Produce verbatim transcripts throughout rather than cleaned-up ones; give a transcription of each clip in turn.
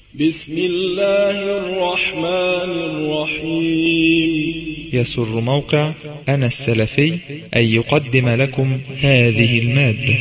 بسم الله الرحمن الرحيم. يسر موقع أنا السلفي أن يقدم لكم هذه المادة.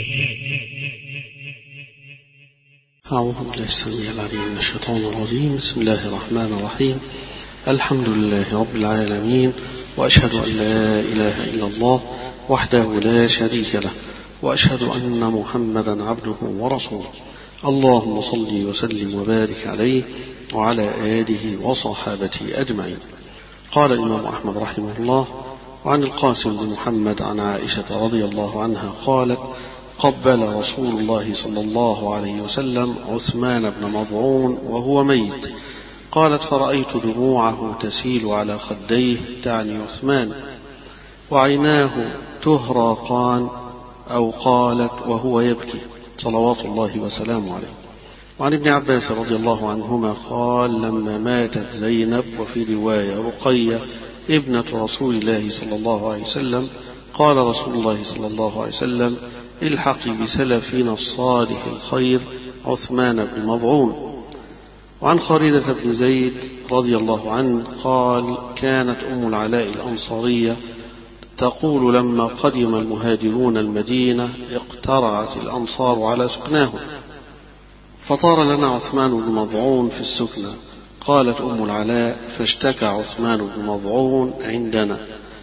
أعوذ بالله السميع العليم من الشيطان الرجيم. بسم الله الرحمن الرحيم. الحمد لله رب العالمين، وأشهد أن لا إله إلا الله وحده لا شريك له، وأشهد أن محمدا عبده ورسوله. اللهم صل وسلم وبارك عليه وعلى آله وصحابته أجمعين. قال الإمام أحمد رحمه الله: وعن القاسم بن محمد عن عائشة رضي الله عنها قالت: قبل رسول الله صلى الله عليه وسلم عثمان بن مظعون وهو ميت. قالت: فرأيت دموعه تسيل على خديه، تعني عثمان، وعيناه تهراقان، أو قالت وهو يبكي، صلوات الله وسلامه عليه. وعن ابن عباس رضي الله عنهما قال: لما ماتت زينب، وفي رواية رقية، ابنة رسول الله صلى الله عليه وسلم، قال رسول الله صلى الله عليه وسلم: الحقي بسلفنا الصالح الخير عثمان بن مظعون. وعن خالدة بن زيد رضي الله عنه قال: كانت أم العلاء الأنصارية تقول: لما قدم المهاجرون المدينة اقترعت الأنصار على سكناهم، فطار لنا عثمان بن مظعون في السكنة. قالت أم العلاء: فاشتكى عثمان بن مظعون عندنا،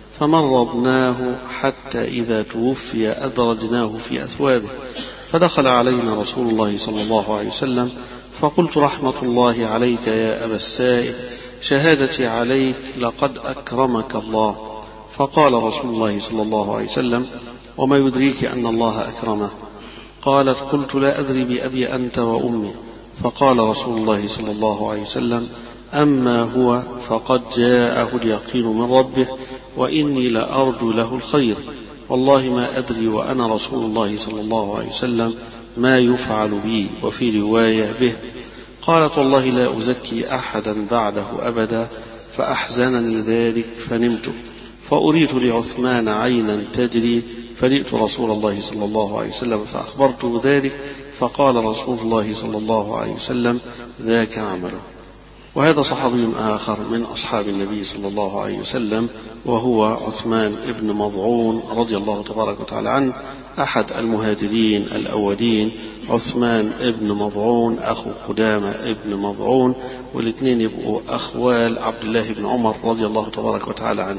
فمرضناه حتى إذا توفي أدرجناه في أثوابه، فدخل علينا رسول الله صلى الله عليه وسلم، فقلت: رحمة الله عليك يا أبا السائب، شهادتي عليك لقد أكرمك الله. فقال رسول الله صلى الله عليه وسلم: وما يدريك أن الله أكرمه؟ قالت: قلت: لا أدري بأبي أنت وأمي. فقال رسول الله صلى الله عليه وسلم: أما هو فقد جاءه اليقين من ربه، وإني لأرجو له الخير، والله ما أدري وأنا رسول الله صلى الله عليه وسلم ما يفعل بي، وفي رواية به. قالت: والله لا أزكي أحدا بعده أبدا. فأحزنني ذلك فنمت، فأريت لعثمان عينا تجري، فجئت رسول الله صلى الله عليه وسلم فأخبرته ذلك، فقال رسول الله صلى الله عليه وسلم: ذاك عمله. وهذا صحابي آخر من أصحاب النبي صلى الله عليه وسلم، وهو عثمان بن مظعون رضي الله تبارك وتعالى عنه، أحد المهاجرين الأولين. عثمان بن مظعون أخو قدامة بن مظعون، والاثنين يبقوا أخوال عبد الله بن عمر رضي الله تبارك وتعالى عنه.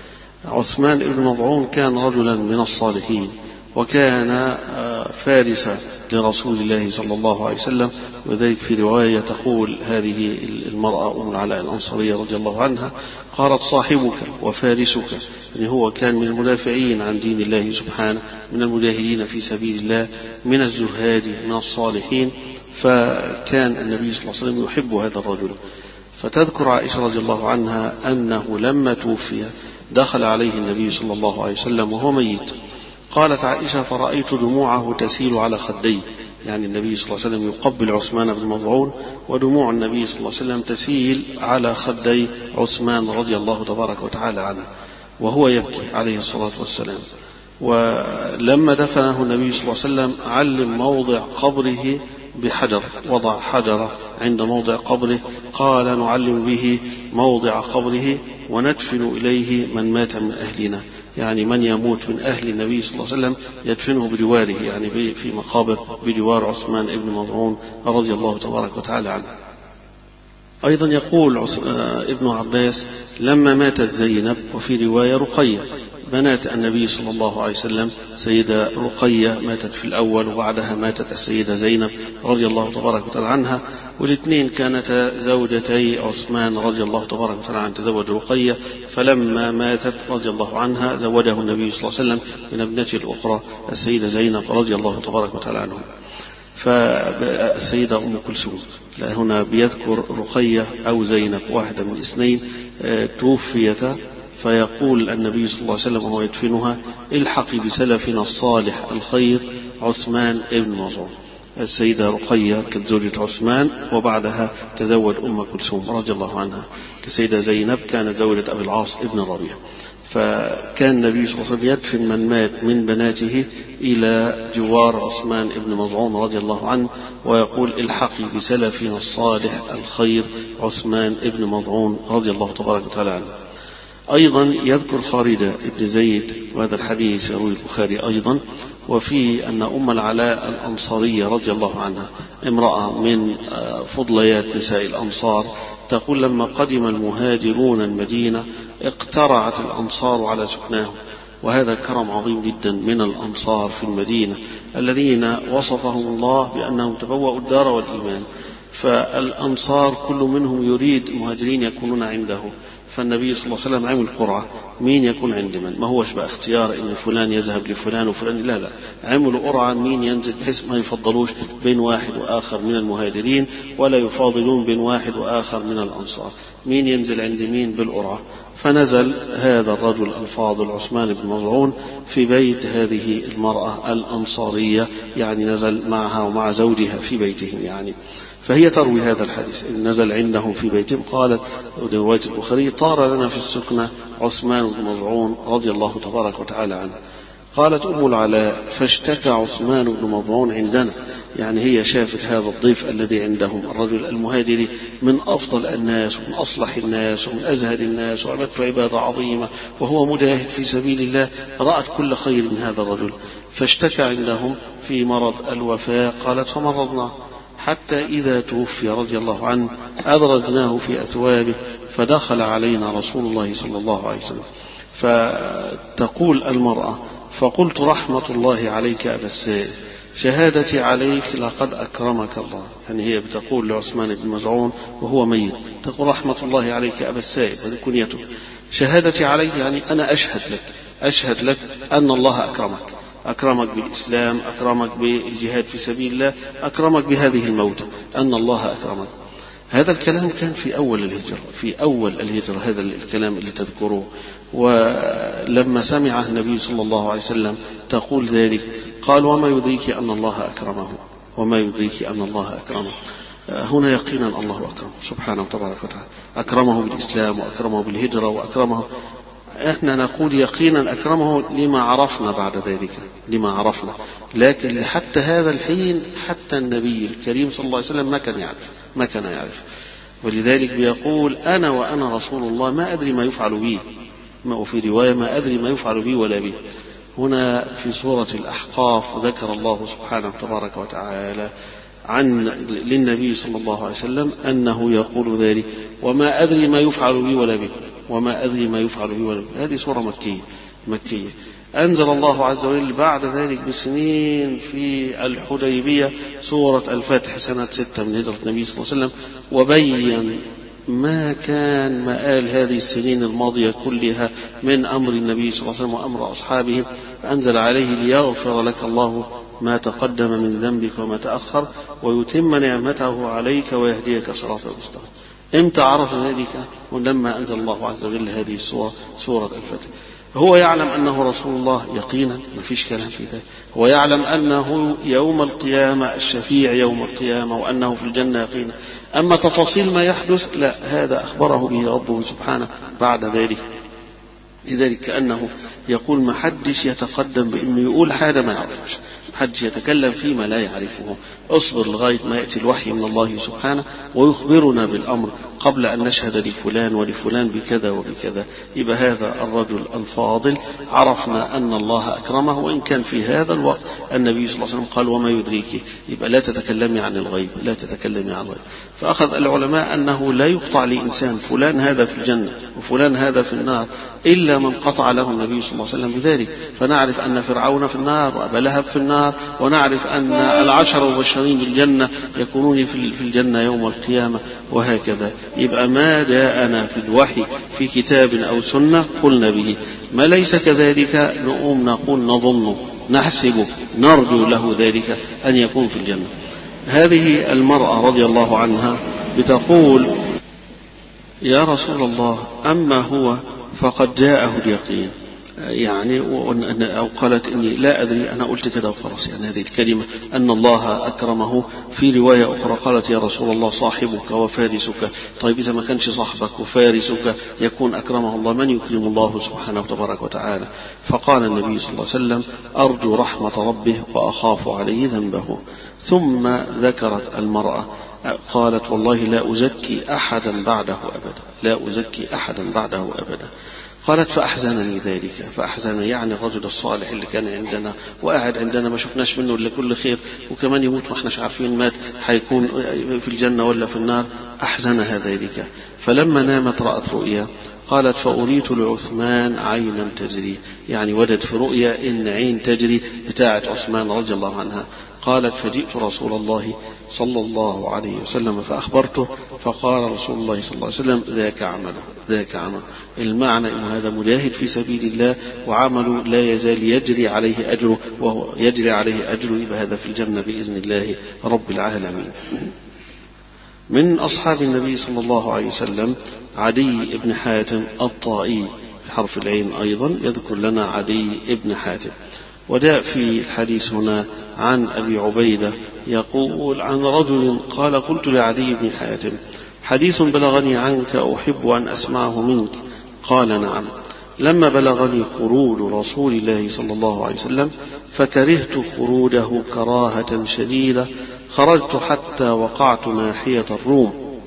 عثمان بن مظعون كان رجلا من الصالحين، وكان فارسا لرسول الله صلى الله عليه وسلم، وذلك في رواية تقول هذه المرأة أم العلاء الأنصارية رضي الله عنها، قالت: صاحبك وفارسك، يعني هو كان من المدافعين عن دين الله سبحانه، من المجاهدين في سبيل الله، من الزهاد، من الصالحين. فكان النبي صلى الله عليه وسلم يحب هذا الرجل. فتذكر عائشة رضي الله عنها أنه لما توفي دخل عليه النبي صلى الله عليه وسلم وهو ميت. قالت عائشة: فرأيت دموعه تسيل على خديه، يعني النبي صلى الله عليه وسلم يقبل عثمان بن مظعون، ودموع النبي صلى الله عليه وسلم تسيل على خدي عثمان رضي الله تبارك وتعالى عنه، وهو يبكي عليه الصلاة والسلام. ولما دفنه النبي صلى الله عليه وسلم علم موضع قبره بحجر، وضع حجرة عند موضع قبره، قال: نعلم به موضع قبره وندفن إليه من مات من أهلنا، يعني من يموت من أهل النبي صلى الله عليه وسلم يدفنه بجواره، يعني في مقابر بجوار عثمان بن مظعون رضي الله تبارك وتعالى عنه. أيضا يقول ابن عباس: لما ماتت زينب، وفي رواية رقية، بنات النبي صلى الله عليه وسلم، سيدة رقية ماتت في الأول، وبعدها ماتت السيدة زينب رضي الله تبارك وتعالى عنها، والاثنين كانتا زوجتي عثمان رضي الله تبارك وتعالى عنه. تزوج رقية، فلما ماتت رضي الله عنها زوجه النبي صلى الله عليه وسلم من ابنته الأخرى السيدة زينب رضي الله تبارك وتعالى عنهم. فالسيدة أم كلثوم، لا هنا بيذكر رقية أو زينب، واحدة من الاثنين توفيتا، فيقول النبي صلى الله عليه وسلم وهو يدفنها: الحقي بسلفنا الصالح الخير عثمان بن مظعون. السيدة رقية كانت زوجة عثمان، وبعدها تزوج أم كلثوم رضي الله عنها. السيدة زينب كانت زوجة أبي العاص ابن ربيعة. فكان النبي صلى الله عليه وسلم يدفن من مات من بناته إلى جوار عثمان بن مظعون رضي الله عنه، ويقول الحقي بسلفنا الصالح الخير عثمان بن مظعون رضي الله تبارك وتعالى عنه. أيضا يذكر خالد بن زيد، وهذا الحديث يروي البخاري أيضا، وفي أن أم العلاء الأنصارية رضي الله عنها امرأة من فضليات نساء الأنصار تقول لما قدم المهاجرون المدينة اقترعت الأنصار على سكناهم، وهذا كرم عظيم جدا من الأنصار في المدينة الذين وصفهم الله بأنهم تبوأوا الدار والإيمان. فالأنصار كل منهم يريد مهاجرين يكونون عنده، فالنبي صلى الله عليه وسلم عمل قرعة مين يكون عند من، ما هوش بقى اختيار ان فلان يذهب لفلان وفلان، لا لا، عملوا قرعة مين ينزل بحيث ما يفضلوش بين واحد وآخر من المهاجرين ولا يفاضلون بين واحد وآخر من الأنصار، مين ينزل عند مين بالقرعة. فنزل هذا الرجل الفاضل عثمان بن مظعون في بيت هذه المرأة الأنصارية، يعني نزل معها ومع زوجها في بيتهم يعني. فهي تروي هذا الحديث إن نزل عندهم في بيتهم. قالت رواية البخاري طار لنا في السكنة عثمان بن مظعون رضي الله تبارك وتعالى عنه. قالت أم العلاء فاشتكى عثمان بن مظعون عندنا، يعني هي شافت هذا الضيف الذي عندهم الرجل المهاجري من أفضل الناس ومن أصلح الناس ومن أزهد الناس وعملت عبادة عظيمة وهو مجاهد في سبيل الله، رأت كل خير من هذا الرجل، فاشتكى عندهم في مرض الوفاة. قالت فمرضنا حتى إذا توفي رضي الله عنه أدرجناه في أثوابه فدخل علينا رسول الله صلى الله عليه وسلم. فتقول المرأة فقلت رحمة الله عليك أبا السائب، شهادتي عليك لقد أكرمك الله، يعني هي بتقول لعثمان بن مظعون وهو ميت، تقول رحمة الله عليك أبا السائب، هذه كنيته، شهادتي عليك يعني أنا أشهد لك أشهد لك أن الله أكرمك، أكرمك بالإسلام، أكرمك بالجهاد في سبيل الله، أكرمك بهذه الموتى، أن الله أكرمك. هذا الكلام كان في أول الهجرة، في أول الهجرة هذا الكلام اللي تذكروه. ولما سمع النبي صلى الله عليه وسلم تقول ذلك قال وما يدريك أن الله أكرمه، وما يدريك أن الله أكرمه. هنا يقينا الله أكرمه سبحانه وتبارك وتعالى، أكرمه بالإسلام وأكرمه بالهجرة وأكرمه، احنا نقول يقينا أكرمه لما عرفنا بعد ذلك، لما عرفنا، لكن حتى هذا الحين حتى النبي الكريم صلى الله عليه وسلم ما كان يعرف ما كان يعرف ولذلك بيقول أنا وأنا رسول الله ما أدري ما يفعل بي، ما في رواية ما أدري ما يفعل بي ولا بي. هنا في سورة الأحقاف ذكر الله سبحانه وتبارك وتعالى عن للنبي صلى الله عليه وسلم أنه يقول ذلك وما أدري ما يفعل بي ولا بي، وما أدري ما يفعل بي ولا بي. هذه سورة مكية مكية أنزل الله عز وجل بعد ذلك بسنين في الحديبية سورة الفتح سنة ستة من هجرة النبي صلى الله عليه وسلم، وبين ما كان مآل هذه السنين الماضية كلها من أمر النبي صلى الله عليه وسلم وأمر أصحابه، فأنزل عليه ليغفر لك الله ما تقدم من ذنبك وما تأخر ويتم نعمته عليك ويهديك صراطا مستقيما. امتى عرف ذلك؟ ولما أنزل الله عز وجل هذه السورة سورة الفتح. هو يعلم أنه رسول الله يقينا، ما فيش كلام في ذلك، هو يعلم أنه يوم القيامة الشفيع يوم القيامة وأنه في الجنة يقينا. أما تفاصيل ما يحدث لا، هذا أخبره به ربه سبحانه بعد ذلك. لذلك كأنه يقول ما حدش يتقدم بأنه يقول حاجة ما يعرفش، ما حدش يتكلم فيما لا يعرفه، اصبر لغاية ما يأتي الوحي من الله سبحانه ويخبرنا بالأمر قبل أن نشهد لفلان ولفلان بكذا وبكذا. يبقى هذا الرجل الفاضل عرفنا أن الله أكرمه، وإن كان في هذا الوقت النبي صلى الله عليه وسلم قال وما يدريك، يبقى لا تتكلمي عن الغيب، لا تتكلمي عن الغيب. فأخذ العلماء أنه لا يقطع لإنسان فلان هذا في الجنة وفلان هذا في النار إلا من قطع له النبي صلى الله عليه وسلم بذلك. فنعرف أن فرعون في النار وأبا لهب في النار، ونعرف أن العشر المبشرين بالجنة يكونون في الجنة يوم القيامة، وهكذا. يبقى ما جاءنا في الوحي في كتاب أو سنة قلنا به، ما ليس كذلك نقوم نقول نظن نحسب نرجو له ذلك أن يكون في الجنة. هذه المرأة رضي الله عنها بتقول يا رسول الله أما هو فقد جاءه اليقين يعني أو قالت إني لا أدري أنا قلت كده وخلاص. يعني هذه الكلمة أن الله أكرمه. في رواية أخرى قالت يا رسول الله صاحبك وفارسك. طيب إذا ما كانش صاحبك وفارسك يكون أكرمه الله، من يكرم الله سبحانه وتبارك وتعالى؟ فقال النبي صلى الله عليه وسلم أرجو رحمة ربه وأخاف عليه ذنبه. ثم ذكرت المرأة قالت والله لا أزكي أحدا بعده أبدا، لا أزكي أحدا بعده أبدا. قالت فأحزنني ذلك. فأحزن يعني الرجل الصالح اللي كان عندنا وقاعد عندنا ما شفناش منه إلا كل خير، وكمان يموت وإحنا مش عارفين مات حيكون في الجنة ولا في النار. أحزنها ذلك. فلما نامت رأت رؤيا قالت فأريت لعثمان عينا تجري، يعني ودد في رؤيا إن عين تجري بتاعة عثمان رضي الله عنها. قالت فجئت رسول الله صلى الله عليه وسلم فأخبرته فقال رسول الله صلى الله عليه وسلم ذاك عمله ذاك عمله. المعنى أن هذا مجاهد في سبيل الله وعمله لا يزال يجري عليه أجره، وهو يجري عليه أجره يبقى هذا في الجنة بإذن الله رب العالمين. من أصحاب النبي صلى الله عليه وسلم عدي بن حاتم الطائي بحرف العين أيضا يذكر لنا عدي بن حاتم. وجاء في الحديث هنا عن أبي عبيدة يقول عن رجل قال قلت لعدي بن حاتم حديث بلغني عنك أحب أن أسمعه منك. قال نعم. لما بلغني خروج رسول الله صلى الله عليه وسلم فكرهت خروجه كراهة شديدة، خرجت حتى وقعت ناحية الروم.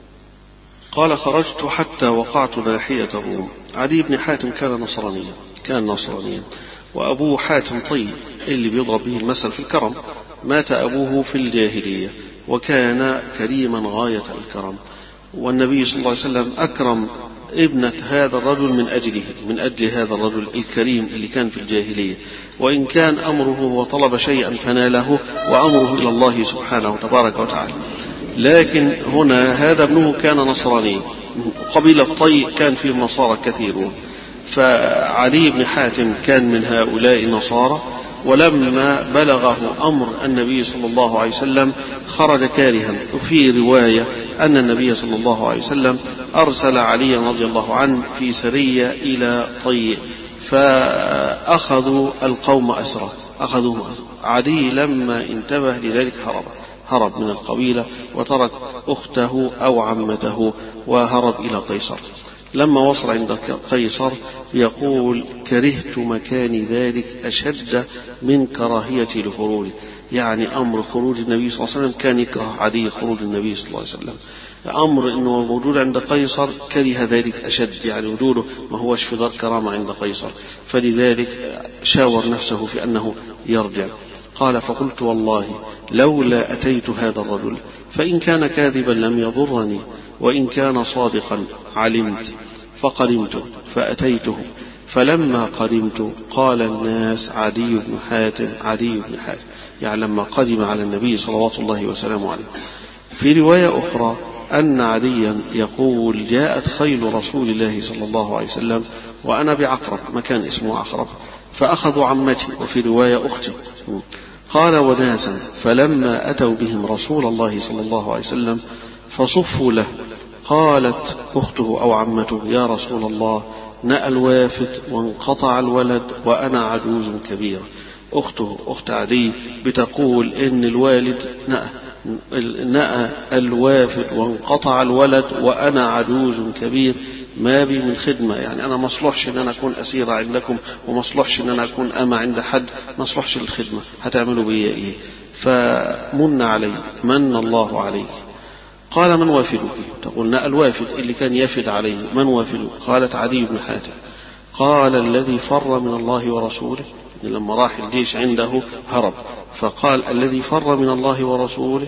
قال خرجت حتى وقعت ناحية الروم. عدي بن حاتم كان نصرانيا كان نصرانيا وأبوه حاتم طيب اللي بيضرب به المثل في الكرم. مات أبوه في الجاهلية وكان كريما غاية الكرم، والنبي صلى الله عليه وسلم أكرم ابنة هذا الرجل من أجله من أجل هذا الرجل الكريم اللي كان في الجاهلية. وإن كان أمره وطلب شيئا فناله وأمره إلى الله سبحانه وتبارك وتعالى. لكن هنا هذا ابنه كان نصراني، قبيلة طي كان فيه نصارى كثيرون، فعلي بن حاتم كان من هؤلاء النصارى. ولما بلغه أمر النبي صلى الله عليه وسلم خرج كارها. وفي رواية أن النبي صلى الله عليه وسلم أرسل علي رضي الله عنه في سرية إلى طي فأخذوا القوم أسرى أخذوه. عدي لما انتبه لذلك هرب هرب من القبيلة وترك أخته أو عمته وهرب إلى قيصر. لما وصل عند قيصر يقول كرهت مكان ذلك أشد من كراهيتي لخروجه، يعني أمر خروج النبي صلى الله عليه وسلم كان يكره عدي خروج النبي صلى الله عليه وسلم. أمر أنه موجود عند قيصر كره ذلك أشد، يعني وجوده ما هوش في دار كرامة عند قيصر، فلذلك شاور نفسه في أنه يرجع. قال فقلت والله لولا أتيت هذا الرجل فإن كان كاذبا لم يضرني وإن كان صادقا علمت. فقدمت فأتيته فلما قدمت قال الناس عدي بن حاتم عدي بن حاتم، يعني لما قدم على النبي صلوات الله وسلامه عليه. في رواية أخرى أن عديا يقول جاءت خيل رسول الله صلى الله عليه وسلم وأنا بعقرب، مكان اسمه عقرب، فأخذوا عمتي وفي رواية أختي. قال وناسا فلما أتوا بهم رسول الله صلى الله عليه وسلم فصفوا له. قالت أخته أو عمته يا رسول الله نأى الوافد وانقطع الولد وأنا عجوز كبير. أخته أخت عدي بتقول إن الوالد نأى نأى الوافد وانقطع الولد وأنا عجوز كبير، ما بي من خدمة، يعني أنا مصلحش إن أنا أكون أسيرة عندكم ومصلحش إن أنا أكون أما عند حد، مصلحش للخدمة، هتعملوا بي إيه؟ فمن علي من الله عليك. قال من وافدك؟ تقول نأى الوافد اللي كان يفد عليه، من وافدك؟ قالت عدي بن حاتم. قال الذي فر من الله ورسوله، لما راح الجيش عنده هرب، فقال الذي فر من الله ورسوله.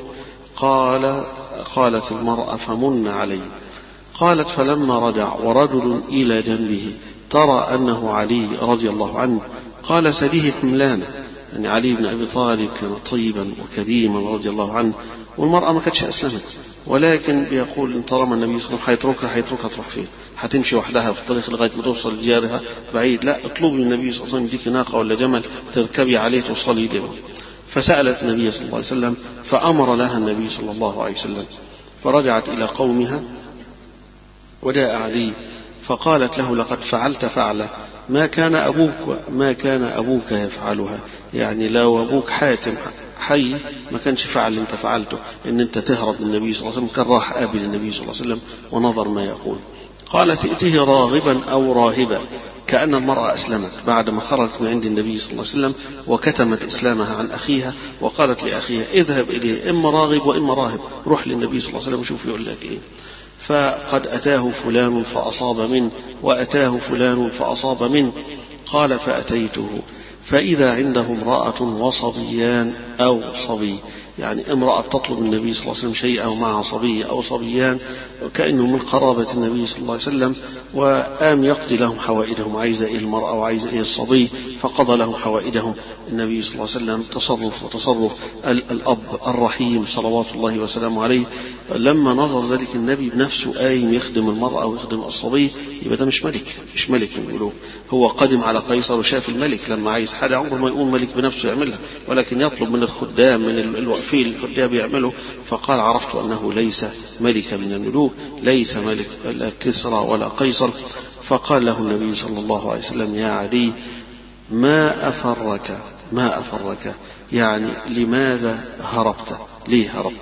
قال قالت المرأة فمن علي. قالت فلما رجع ورجل إلى جنبه ترى أنه علي رضي الله عنه قال سليه حملانه، يعني علي بن أبي طالب كان طيبا وكريما رضي الله عنه، والمرأة ما كانتش أسلمت، ولكن بيقول إن طالما النبي صلى الله عليه وسلم حيتركها حيتركها تروح فين؟ هتمشي وحدها في الطريق لغاية ما توصل لجارها بعيد؟ لا، اطلبي من النبي صلى الله عليه وسلم يديك ناقة ولا جمل تركبي عليه توصلي له. فسألت النبي صلى الله عليه وسلم فأمر لها النبي صلى الله عليه وسلم، فرجعت إلى قومها وجاء علي فقالت له لقد فعلت فعلة ما كان أبوك ما كان أبوك يفعلها، يعني لو أبوك حاتم حي ما كانش فعل اللي انت فعلته، ان انت تهرب من النبي صلى الله عليه وسلم. كان راح قابل النبي صلى الله عليه وسلم ونظر ما يقول. قالت ائته راغبا أو راهبا، كأن المرأة أسلمت بعد ما خرجت من عند النبي صلى الله عليه وسلم وكتمت إسلامها عن أخيها، وقالت لأخيها اذهب إليه إما راغب وإما راهب، روح للنبي صلى الله عليه وسلم وشوف يقول لك إيه. فقد أتاه فلان فأصاب منه وأتاه فلان فأصاب منه. قال فأتيته فإذا عنده امرأة وصبيان أو صبي، يعني امرأة تطلب النبي صلى الله عليه وسلم شيئا ومعها صبي أو صبيان كأنه من قرابة النبي صلى الله عليه وسلم، وقام يقضي لهم حوائدهم، عايزة إيه المرأة وعايزة إيه الصبي، فقضى لهم حوائدهم النبي صلى الله عليه وسلم. تصرف وتصرف الأب الرحيم صلوات الله وسلامه عليه. لما نظر ذلك النبي بنفسه قايم يخدم المرأة ويخدم الصبي، يبقى ده مش ملك، مش ملك من الملوك. هو قدم على قيصر وشاف الملك لما عايز حاجة عمره ما يقوم ملك بنفسه يعملها، ولكن يطلب من الخدام من الوقفين الخدام يعمله. فقال عرفت أنه ليس ملك من الملوك، ليس ملك لا كسرى ولا قيصر. فقال له النبي صلى الله عليه وسلم يا علي ما أفرك ما أفرك يعني لماذا هربت، ليه هربت؟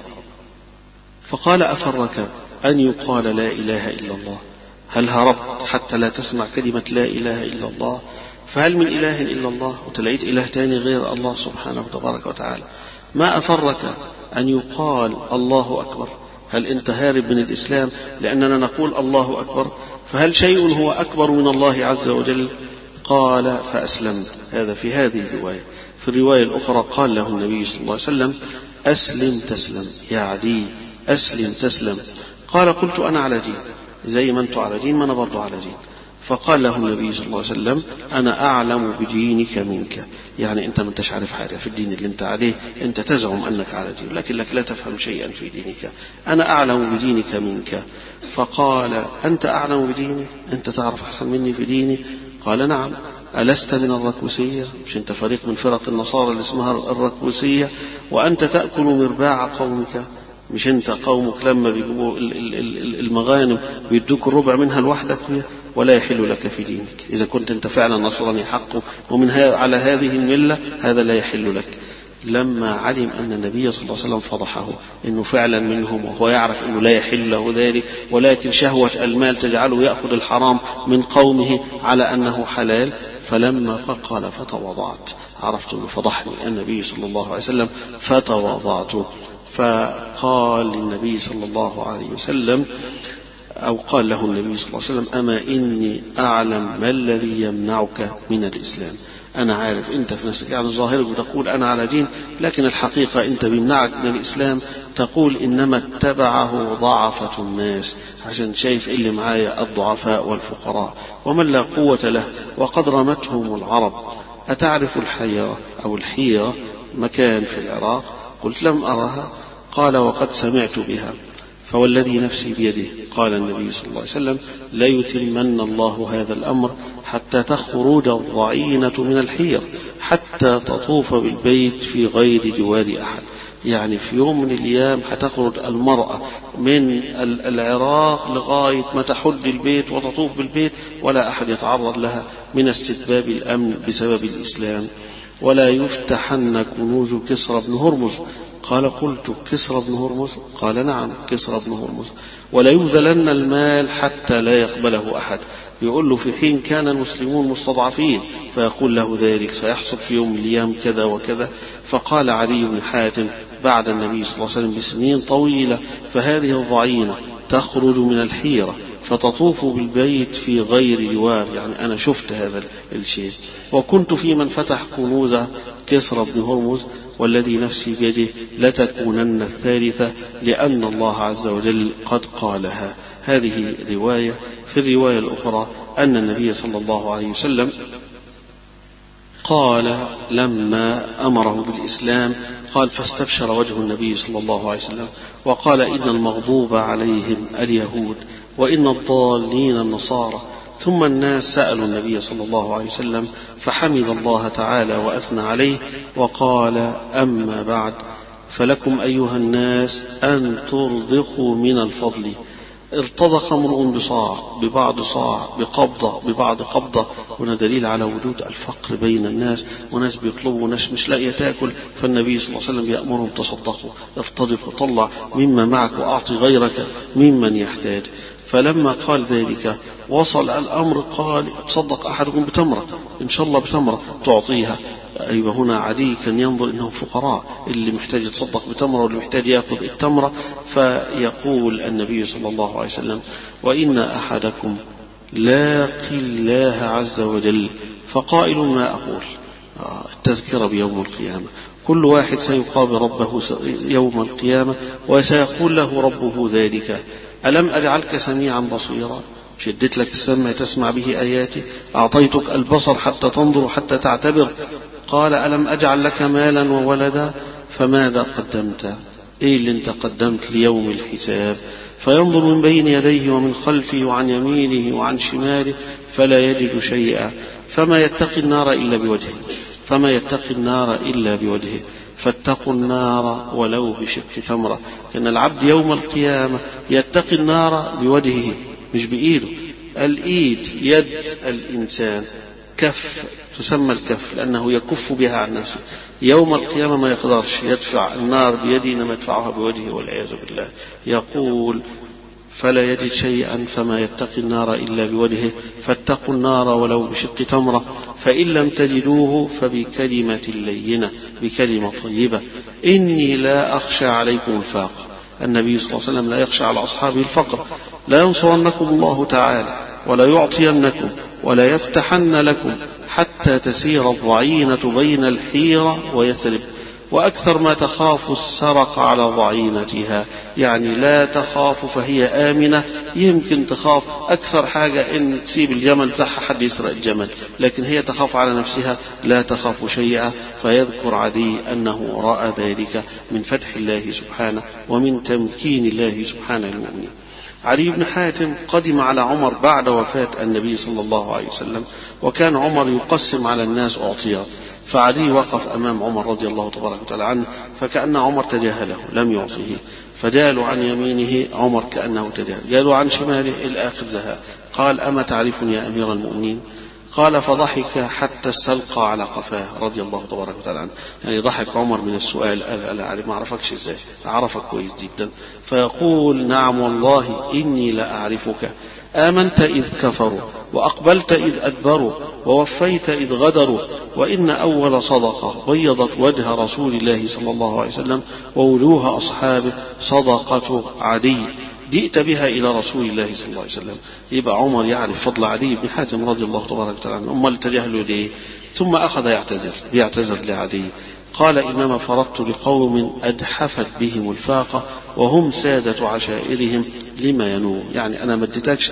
فقال أفرك أن يقال لا إله إلا الله. هل هربت حتى لا تسمع كلمة لا إله إلا الله؟ فهل من إله إلا الله؟ وتلاقيت إله تاني غير الله سبحانه وتبارك وتعالى. ما أفرك أن يقال الله أكبر؟ هل أنت هارب من الإسلام لأننا نقول الله أكبر؟ فهل شيء هو أكبر من الله عز وجل؟ قال فأسلمت. هذا في هذه الرواية. في الرواية الأخرى قال له النبي صلى الله عليه وسلم أسلم تسلم يا عدي، أسلم تسلم. قال قلت أنا على دين، زي ما أنت على دين ما أنا برضو على دين. فقال له النبي صلى الله عليه وسلم أنا أعلم بدينك منك، يعني أنت ما انتش عارف حاجة في الدين اللي أنت عليه، أنت تزعم أنك على دين لكنك لا تفهم شيئا في دينك، أنا أعلم بدينك منك. فقال أنت أعلم بديني، أنت تعرف أحسن مني في ديني؟ قال نعم. ألست من الركوسية؟ مش أنت فريق من فرق النصارى اللي اسمها الركوسية؟ وأنت تأكل مرباع قومك، مش أنت قومك لما بيجيبوا المغانم بيدوك الربع منها لوحدك، ولا يحل لك في دينك إذا كنت أنت فعلا نصراني حقه ومن على هذه الملة، هذا لا يحل لك. لما علم أن النبي صلى الله عليه وسلم فضحه إنه فعلا منهم، وهو يعرف أنه لا يحل له ذلك، ولكن شهوة المال تجعله يأخذ الحرام من قومه على أنه حلال، فلما قال فتوضعت، عرفت أنه فضحني النبي صلى الله عليه وسلم فتوضعت. فقال للنبي صلى الله عليه وسلم أو قال له النبي صلى الله عليه وسلم أما إني أعلم ما الذي يمنعك من الإسلام. أنا عارف أنت في نفسك يعني ظاهرك بتقول أنا على دين، لكن الحقيقة أنت بيمنعك من الإسلام تقول إنما اتبعه ضعفة الناس، عشان شايف اللي معايا الضعفاء والفقراء ومن لا قوة له وقد رمتهم العرب. أتعرف الحيرة أو الحيرة مكان في العراق؟ قلت لم أرها. قال وقد سمعت بها. فوالذي نفسي بيده قال النبي صلى الله عليه وسلم ليتمن الله هذا الأمر حتى تخرج الضعينة من الحير حتى تطوف بالبيت في غير جوار أحد. يعني في يوم من الأيام هتخرج المرأة من العراق لغاية ما تحج البيت وتطوف بالبيت ولا أحد يتعرض لها من استتباب الأمن بسبب الإسلام. ولا يفتحن كنوز كسرى بن هرمز. قال قلت كسرى بن هرمز؟ قال نعم كسرى بن هرمز. ولا يبذلن المال حتى لا يقبله أحد. يقول له في حين كان المسلمون مستضعفين فيقول له ذلك سيحصل في يوم من الأيام كذا وكذا. فقال علي بن حاتم بعد النبي صلى الله عليه وسلم بسنين طويلة فهذه الضعينة تخرج من الحيرة فتطوف بالبيت في غير جوار، يعني أنا شفت هذا الشيء وكنت في من فتح كنوز كسرى بن هرمز والذي نفسي بيده لتكونن الثالثة لأن الله عز وجل قد قالها. هذه رواية. في الرواية الأخرى أن النبي صلى الله عليه وسلم قال لما أمره بالإسلام قال فاستبشر وجه النبي صلى الله عليه وسلم وقال إن المغضوب عليهم اليهود وإن الضالين النصارى. ثم الناس سألوا النبي صلى الله عليه وسلم فحمد الله تعالى وأثنى عليه وقال أما بعد فلكم أيها الناس أن ترضخوا من الفضل ارتضخ امرؤ بصاع ببعض صاع بقبضة ببعض قبضة، هنا دليل على وجود الفقر بين الناس، وناس بيطلبوا وناس مش لاقيه تاكل، فالنبي صلى الله عليه وسلم يأمرهم تصدقوا، ارتضخ وطلع مما معك وأعطي غيرك ممن يحتاج. فلما قال ذلك وصل الأمر قال تصدق أحدكم بتمرة، إن شاء الله بتمرة تعطيها. أيوة هنا عدي كان ينظر إنهم فقراء، اللي محتاج يتصدق بتمرة واللي محتاج يأخذ التمرة. فيقول النبي صلى الله عليه وسلم وإن أحدكم لاقي الله عز وجل فقائل ما أقول، التذكرة بيوم القيامة، كل واحد سيقابل ربه يوم القيامة وسيقول له ربه ذلك ألم أجعلك سميعا بصيرا، شدت لك السمع تسمع به آياتي، أعطيتك البصر حتى تنظر حتى تعتبر، قال ألم أجعل لك مالا وولدا فماذا قدمت، إيه اللي انت قدمت ليوم الحساب. فينظر من بين يديه ومن خلفه وعن يمينه وعن شماله فلا يجد شيئا، فما يتقي النار إلا بوجهه فما يتقي النار إلا بوجهه فاتقوا النار ولو بشق تمرة. كان العبد يوم القيامة يتقي النار بوجهه مش بإيده، الإيد يد الإنسان، كف تسمى الكف لأنه يكف بها عن نفسه، يوم القيامة ما يقدرش يدفع النار بيده إنما يدفعها بوجهه والعياذ بالله. يقول فلا يجد شيئا فما يتقي النار إلا بوجهه فاتقوا النار ولو بشق تمرة، فإن لم تجدوه فبكلمة لينة بكلمة طيبة، إني لا أخشى عليكم الفاقة. النبي صلى الله عليه وسلم لا يخشى على أصحابه الفقر، لا ينصرنكم الله تعالى ولا يعطينكم ولا يفتحن لكم حتى تسير الضعينة بين الحيرة ويسرب، وأكثر ما تخاف السرق على ضعينتها، يعني لا تخاف فهي آمنة، يمكن تخاف أكثر حاجة إن تسيب الجمل بتاعها حد يسرق الجمل، لكن هي تخاف على نفسها لا تخاف شيئا. فيذكر عدي أنه رأى ذلك من فتح الله سبحانه ومن تمكين الله سبحانه للمؤمنين. علي بن حاتم قدم على عمر بعد وفاة النبي صلى الله عليه وسلم، وكان عمر يقسم على الناس أعطيات، فعلي وقف أمام عمر رضي الله تبارك وتعالى عنه فكأن عمر تجاهله لم يعطيه، فجالوا عن يمينه عمر كأنه تجاهل، جالوا عن شماله الآخر زهاء، قال أما تعرفني يا أمير المؤمنين؟ قال فضحك حتى استلقى على قفاه رضي الله تبارك وتعالى عنه، يعني ضحك عمر من السؤال، قال أنا ما أعرفكش إزاي، أعرفك كويس جدا. فيقول نعم والله إني لأعرفك، آمنت إذ كفروا وأقبلت إذ أدبروا ووفيت إذ غدروا، وإن أول صدقة بيضت وجه رسول الله صلى الله عليه وسلم ووجوه أصحابه صدقة عدي جئت بها إلى رسول الله صلى الله عليه وسلم. يبقى عمر يعرف فضل عدي بن حاتم رضي الله تبارك وتعالى عنه، أما التجاهل ليه؟ ثم أخذ يعتذر يعتذر لعدي، قال إنما فرطت لقوم أدحفت بهم الفاقة وهم سادة عشائرهم لما ينوم، يعني أنا ما اديتكش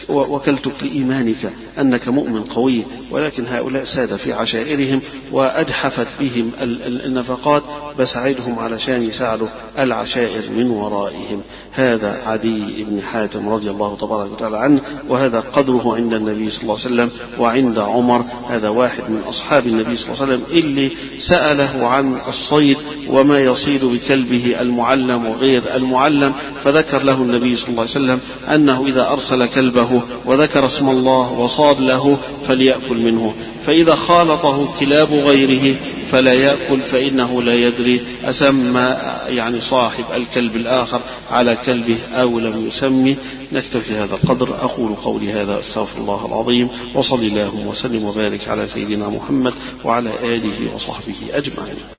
وكلتك لإيمانك أنك مؤمن قوي، ولكن هؤلاء سادة في عشائرهم وأدحفت بهم النفقات، بساعدهم علشان يساعدوا العشائر من ورائهم. هذا عدي بن حاتم رضي الله تبارك وتعالى عنه، وهذا قدره عند النبي صلى الله عليه وسلم وعند عمر. هذا واحد من أصحاب النبي صلى الله عليه وسلم اللي سأله عن الصيد وما يصيد بكلبه المعلم وغير المعلم، فذكر له النبي صلى الله عليه وسلم أنه إذا أرسل كلبه وذكر اسم الله وصاد له فليأكل منه، فإذا خالطه كلاب غيره فلا يأكل، فإنه لا يدري أسمى يعني صاحب الكلب الآخر على كلبه أو لم يسمي. نكتفي هذا القدر، أقول قولي هذا أستغفر الله العظيم، وصلى الله وسلم وبارك على سيدنا محمد وعلى آله وصحبه أجمعين.